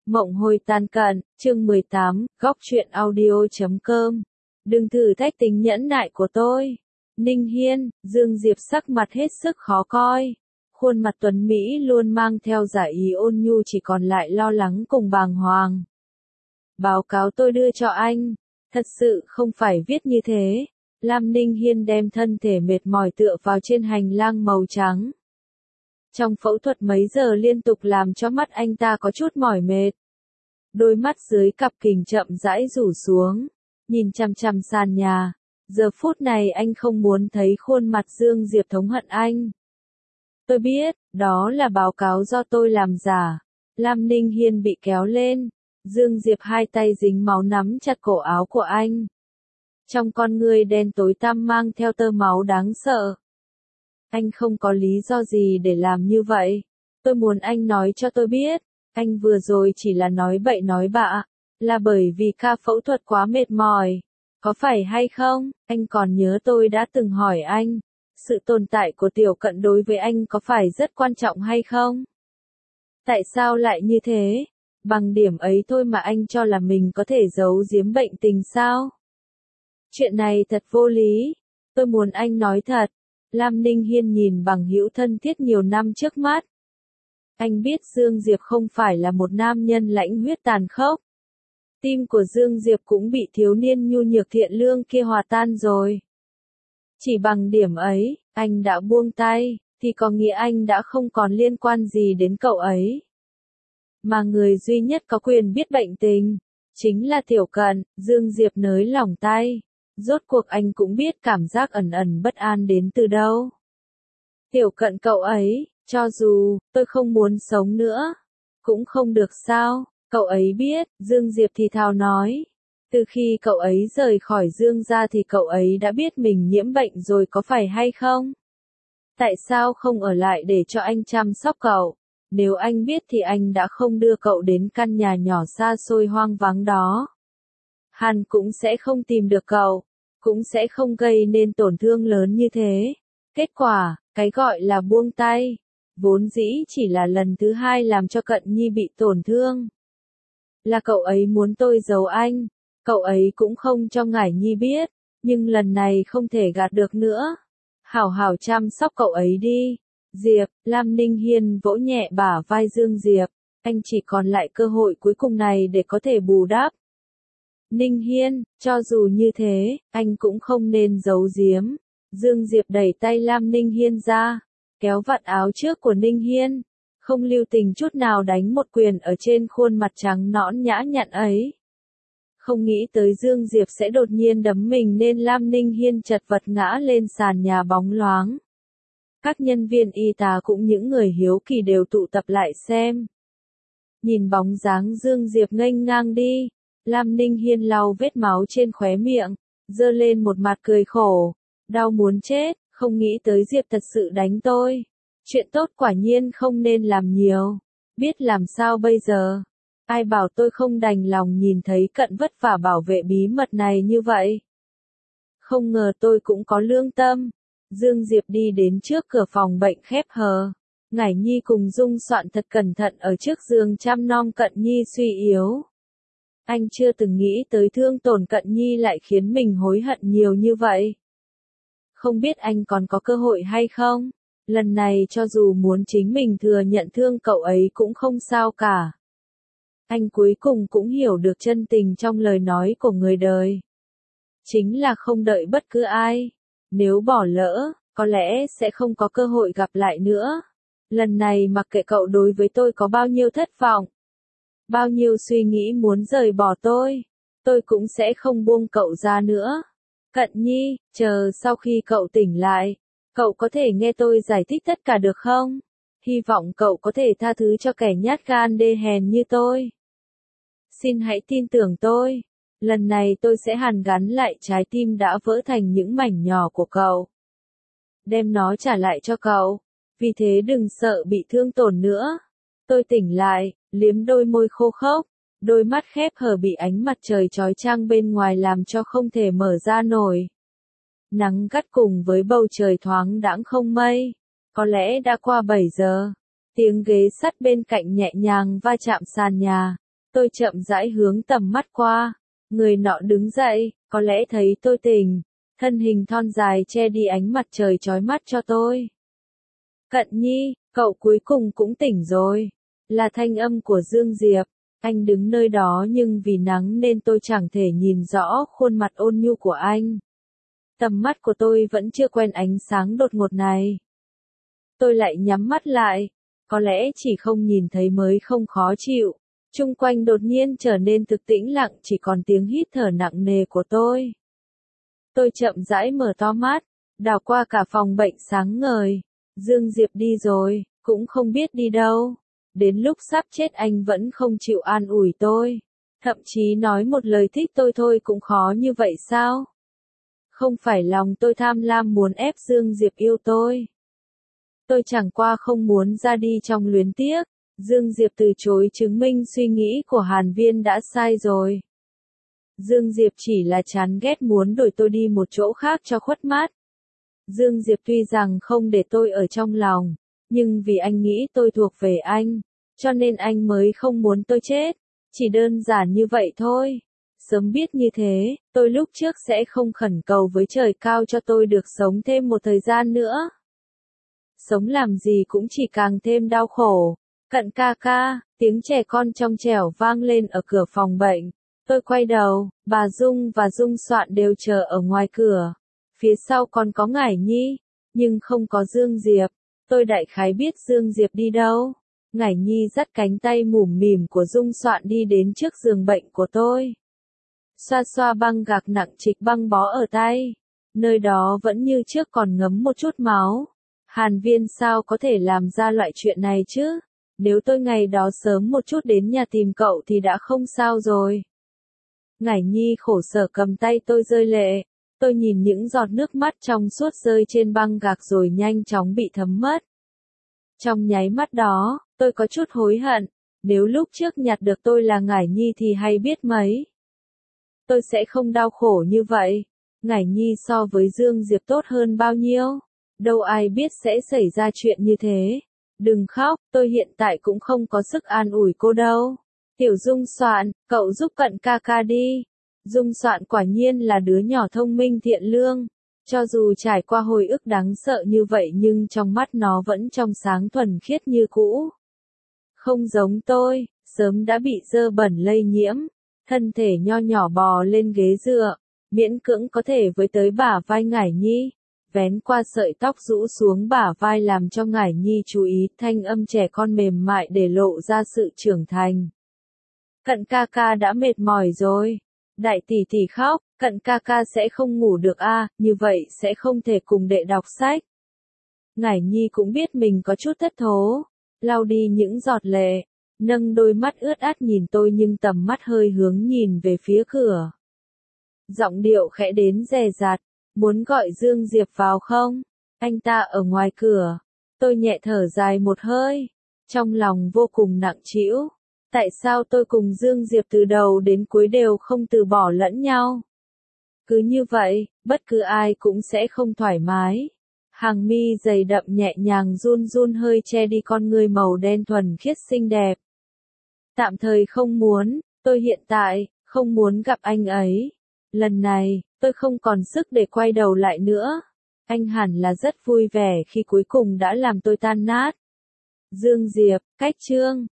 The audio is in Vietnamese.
Mộng hồi tàn cận, chương 18, góc truyện audio.com. Đừng thử thách tính nhẫn nại của tôi. Ninh Hiên, Dương Diệp sắc mặt hết sức khó coi. Khuôn mặt tuấn Mỹ luôn mang theo giả ý ôn nhu, chỉ còn lại lo lắng cùng bàng hoàng. Báo cáo tôi đưa cho anh, thật sự không phải viết như thế. Lam Ninh Hiên đem thân thể mệt mỏi tựa vào trên hành lang màu trắng. Trong phẫu thuật mấy giờ liên tục làm cho mắt anh ta có chút mỏi mệt. Đôi mắt dưới cặp kình chậm rãi rủ xuống, nhìn chằm chằm sàn nhà. Giờ phút này anh không muốn thấy khuôn mặt Dương Diệp thống hận anh. Tôi biết, đó là báo cáo do tôi làm giả. Lam Ninh Hiên bị kéo lên. Dương Diệp hai tay dính máu nắm chặt cổ áo của anh. Trong con ngươi đen tối tăm mang theo tơ máu đáng sợ. Anh không có lý do gì để làm như vậy. Tôi muốn anh nói cho tôi biết, anh vừa rồi chỉ là nói bậy nói bạ, là bởi vì ca phẫu thuật quá mệt mỏi. Có phải hay không? Anh còn nhớ tôi đã từng hỏi anh, sự tồn tại của Tiểu Cận đối với anh có phải rất quan trọng hay không? Tại sao lại như thế? Bằng điểm ấy thôi mà anh cho là mình có thể giấu giếm bệnh tình sao? Chuyện này thật vô lý. Tôi muốn anh nói thật. Lam Ninh Hiên nhìn bằng hữu thân thiết nhiều năm trước mắt. Anh biết Dương Diệp không phải là một nam nhân lãnh huyết tàn khốc. Tim của Dương Diệp cũng bị thiếu niên nhu nhược thiện lương kia hòa tan rồi. Chỉ bằng điểm ấy, anh đã buông tay, thì có nghĩa anh đã không còn liên quan gì đến cậu ấy. Mà người duy nhất có quyền biết bệnh tình, chính là Tiểu Cận. Dương Diệp nới lỏng tay. Rốt cuộc anh cũng biết cảm giác ẩn ẩn bất an đến từ đâu. Tiểu Cận cậu ấy, cho dù tôi không muốn sống nữa, cũng không được sao? Cậu ấy biết, Dương Diệp thì thào nói. Từ khi cậu ấy rời khỏi Dương gia thì cậu ấy đã biết mình nhiễm bệnh rồi, có phải hay không? Tại sao không ở lại để cho anh chăm sóc cậu? Nếu anh biết thì anh đã không đưa cậu đến căn nhà nhỏ xa xôi hoang vắng đó. Hắn cũng sẽ không tìm được cậu, cũng sẽ không gây nên tổn thương lớn như thế. Kết quả, cái gọi là buông tay, vốn dĩ chỉ là lần thứ hai làm cho Cận Nhi bị tổn thương. Là cậu ấy muốn tôi giấu anh, cậu ấy cũng không cho Ngải Nhi biết, nhưng lần này không thể gạt được nữa. Hảo hảo chăm sóc cậu ấy đi. Diệp, Lam Ninh Hiên vỗ nhẹ bả vai Dương Diệp, anh chỉ còn lại cơ hội cuối cùng này để có thể bù đắp. Ninh Hiên, cho dù như thế, anh cũng không nên giấu giếm. Dương Diệp đẩy tay Lam Ninh Hiên ra, kéo vạt áo trước của Ninh Hiên, không lưu tình chút nào đánh một quyền ở trên khuôn mặt trắng nõn nhã nhặn ấy. Không nghĩ tới Dương Diệp sẽ đột nhiên đấm mình nên Lam Ninh Hiên chật vật ngã lên sàn nhà bóng loáng. Các nhân viên y tá cũng những người hiếu kỳ đều tụ tập lại xem. Nhìn bóng dáng Dương Diệp nghênh ngang đi, Lam Ninh Hiên lau vết máu trên khóe miệng, giơ lên một mặt cười khổ. Đau muốn chết, không nghĩ tới Diệp thật sự đánh tôi. Chuyện tốt quả nhiên không nên làm nhiều. Biết làm sao bây giờ? Ai bảo tôi không đành lòng nhìn thấy Cận vất vả bảo vệ bí mật này như vậy. Không ngờ tôi cũng có lương tâm. Dương Diệp đi đến trước cửa phòng bệnh khép hờ. Ngải Nhi cùng Dung Soạn thật cẩn thận ở trước giường chăm nom Cận Nhi suy yếu. Anh chưa từng nghĩ tới thương tổn Cận Nhi lại khiến mình hối hận nhiều như vậy. Không biết anh còn có cơ hội hay không? Lần này cho dù muốn chính mình thừa nhận thương cậu ấy cũng không sao cả. Anh cuối cùng cũng hiểu được chân tình trong lời nói của người đời. Chính là không đợi bất cứ ai. Nếu bỏ lỡ, có lẽ sẽ không có cơ hội gặp lại nữa. Lần này mặc kệ cậu đối với tôi có bao nhiêu thất vọng, bao nhiêu suy nghĩ muốn rời bỏ tôi cũng sẽ không buông cậu ra nữa. Cận Nhi, chờ sau khi cậu tỉnh lại, cậu có thể nghe tôi giải thích tất cả được không? Hy vọng cậu có thể tha thứ cho kẻ nhát gan đê hèn như tôi. Xin hãy tin tưởng tôi. Lần này tôi sẽ hàn gắn lại trái tim đã vỡ thành những mảnh nhỏ của cậu. Đem nó trả lại cho cậu. Vì thế đừng sợ bị thương tổn nữa. Tôi tỉnh lại, liếm đôi môi khô khốc. Đôi mắt khép hờ bị ánh mặt trời chói chang bên ngoài làm cho không thể mở ra nổi. Nắng gắt cùng với bầu trời thoáng đãng không mây. Có lẽ đã qua 7 giờ. Tiếng ghế sắt bên cạnh nhẹ nhàng va chạm sàn nhà. Tôi chậm rãi hướng tầm mắt qua. Người nọ đứng dậy, có lẽ thấy tôi tỉnh. Thân hình thon dài che đi ánh mặt trời chói mắt cho tôi. Cận Nhi, cậu cuối cùng cũng tỉnh rồi. Là thanh âm của Dương Diệp. Anh đứng nơi đó nhưng vì nắng nên tôi chẳng thể nhìn rõ khuôn mặt ôn nhu của anh. Tầm mắt của tôi vẫn chưa quen ánh sáng đột ngột này. Tôi lại nhắm mắt lại. Có lẽ chỉ không nhìn thấy mới không khó chịu. Chung quanh đột nhiên trở nên thực tĩnh lặng, chỉ còn tiếng hít thở nặng nề của tôi. Tôi chậm rãi mở to mắt, đảo qua cả phòng bệnh sáng ngời. Dương Diệp đi rồi, cũng không biết đi đâu. Đến lúc sắp chết anh vẫn không chịu an ủi tôi. Thậm chí nói một lời thích tôi thôi cũng khó như vậy sao? Không phải lòng tôi tham lam muốn ép Dương Diệp yêu tôi. Tôi chẳng qua không muốn ra đi trong luyến tiếc. Dương Diệp từ chối chứng minh suy nghĩ của Hàn Viên đã sai rồi. Dương Diệp chỉ là chán ghét muốn đuổi tôi đi một chỗ khác cho khuất mắt. Dương Diệp tuy rằng không để tôi ở trong lòng, nhưng vì anh nghĩ tôi thuộc về anh, cho nên anh mới không muốn tôi chết. Chỉ đơn giản như vậy thôi. Sớm biết như thế, tôi lúc trước sẽ không khẩn cầu với trời cao cho tôi được sống thêm một thời gian nữa. Sống làm gì cũng chỉ càng thêm đau khổ. Cận ca ca, tiếng trẻ con trong trẻo vang lên ở cửa phòng bệnh. Tôi quay đầu, bà Dung và Dung Soạn đều chờ ở ngoài cửa. Phía sau còn có Ngải Nhi, nhưng không có Dương Diệp. Tôi đại khái biết Dương Diệp đi đâu. Ngải Nhi dắt cánh tay mủm mỉm của Dung Soạn đi đến trước giường bệnh của tôi. Xoa xoa băng gạc nặng trịch băng bó ở tay. Nơi đó vẫn như trước còn ngấm một chút máu. Hàn Viên sao có thể làm ra loại chuyện này chứ? Nếu tôi ngày đó sớm một chút đến nhà tìm cậu thì đã không sao rồi. Ngải Nhi khổ sở cầm tay tôi rơi lệ. Tôi nhìn những giọt nước mắt trong suốt rơi trên băng gạc rồi nhanh chóng bị thấm mất. Trong nháy mắt đó, tôi có chút hối hận. Nếu lúc trước nhặt được tôi là Ngải Nhi thì hay biết mấy. Tôi sẽ không đau khổ như vậy. Ngải Nhi so với Dương Diệp tốt hơn bao nhiêu? Đâu ai biết sẽ xảy ra chuyện như thế. Đừng khóc, tôi hiện tại cũng không có sức an ủi cô đâu. Tiểu Dung Soạn, cậu giúp Cận ca ca đi. Dung Soạn quả nhiên là đứa nhỏ thông minh thiện lương. Cho dù trải qua hồi ức đáng sợ như vậy nhưng trong mắt nó vẫn trong sáng thuần khiết như cũ. Không giống tôi, sớm đã bị dơ bẩn lây nhiễm. Thân thể nho nhỏ bò lên ghế dựa, miễn cưỡng có thể với tới bả vai Ngải Nhi. Vén qua sợi tóc rũ xuống bả vai làm cho Ngải Nhi chú ý, thanh âm trẻ con mềm mại để lộ ra sự trưởng thành. Cận ca ca đã mệt mỏi rồi. Đại tỷ tỷ khóc, Cận ca ca sẽ không ngủ được à, như vậy sẽ không thể cùng đệ đọc sách. Ngải Nhi cũng biết mình có chút thất thố, lau đi những giọt lệ, nâng đôi mắt ướt át nhìn tôi nhưng tầm mắt hơi hướng nhìn về phía cửa. Giọng điệu khẽ đến dè dặt. Muốn gọi Dương Diệp vào không? Anh ta ở ngoài cửa. Tôi nhẹ thở dài một hơi. Trong lòng vô cùng nặng trĩu. Tại sao tôi cùng Dương Diệp từ đầu đến cuối đều không từ bỏ lẫn nhau? Cứ như vậy, bất cứ ai cũng sẽ không thoải mái. Hàng mi dày đậm nhẹ nhàng run run hơi che đi con người màu đen thuần khiết xinh đẹp. Tạm thời không muốn, tôi hiện tại, không muốn gặp anh ấy. Lần này, tôi không còn sức để quay đầu lại nữa. Anh hẳn là rất vui vẻ khi cuối cùng đã làm tôi tan nát. Dương Diệp, cách chương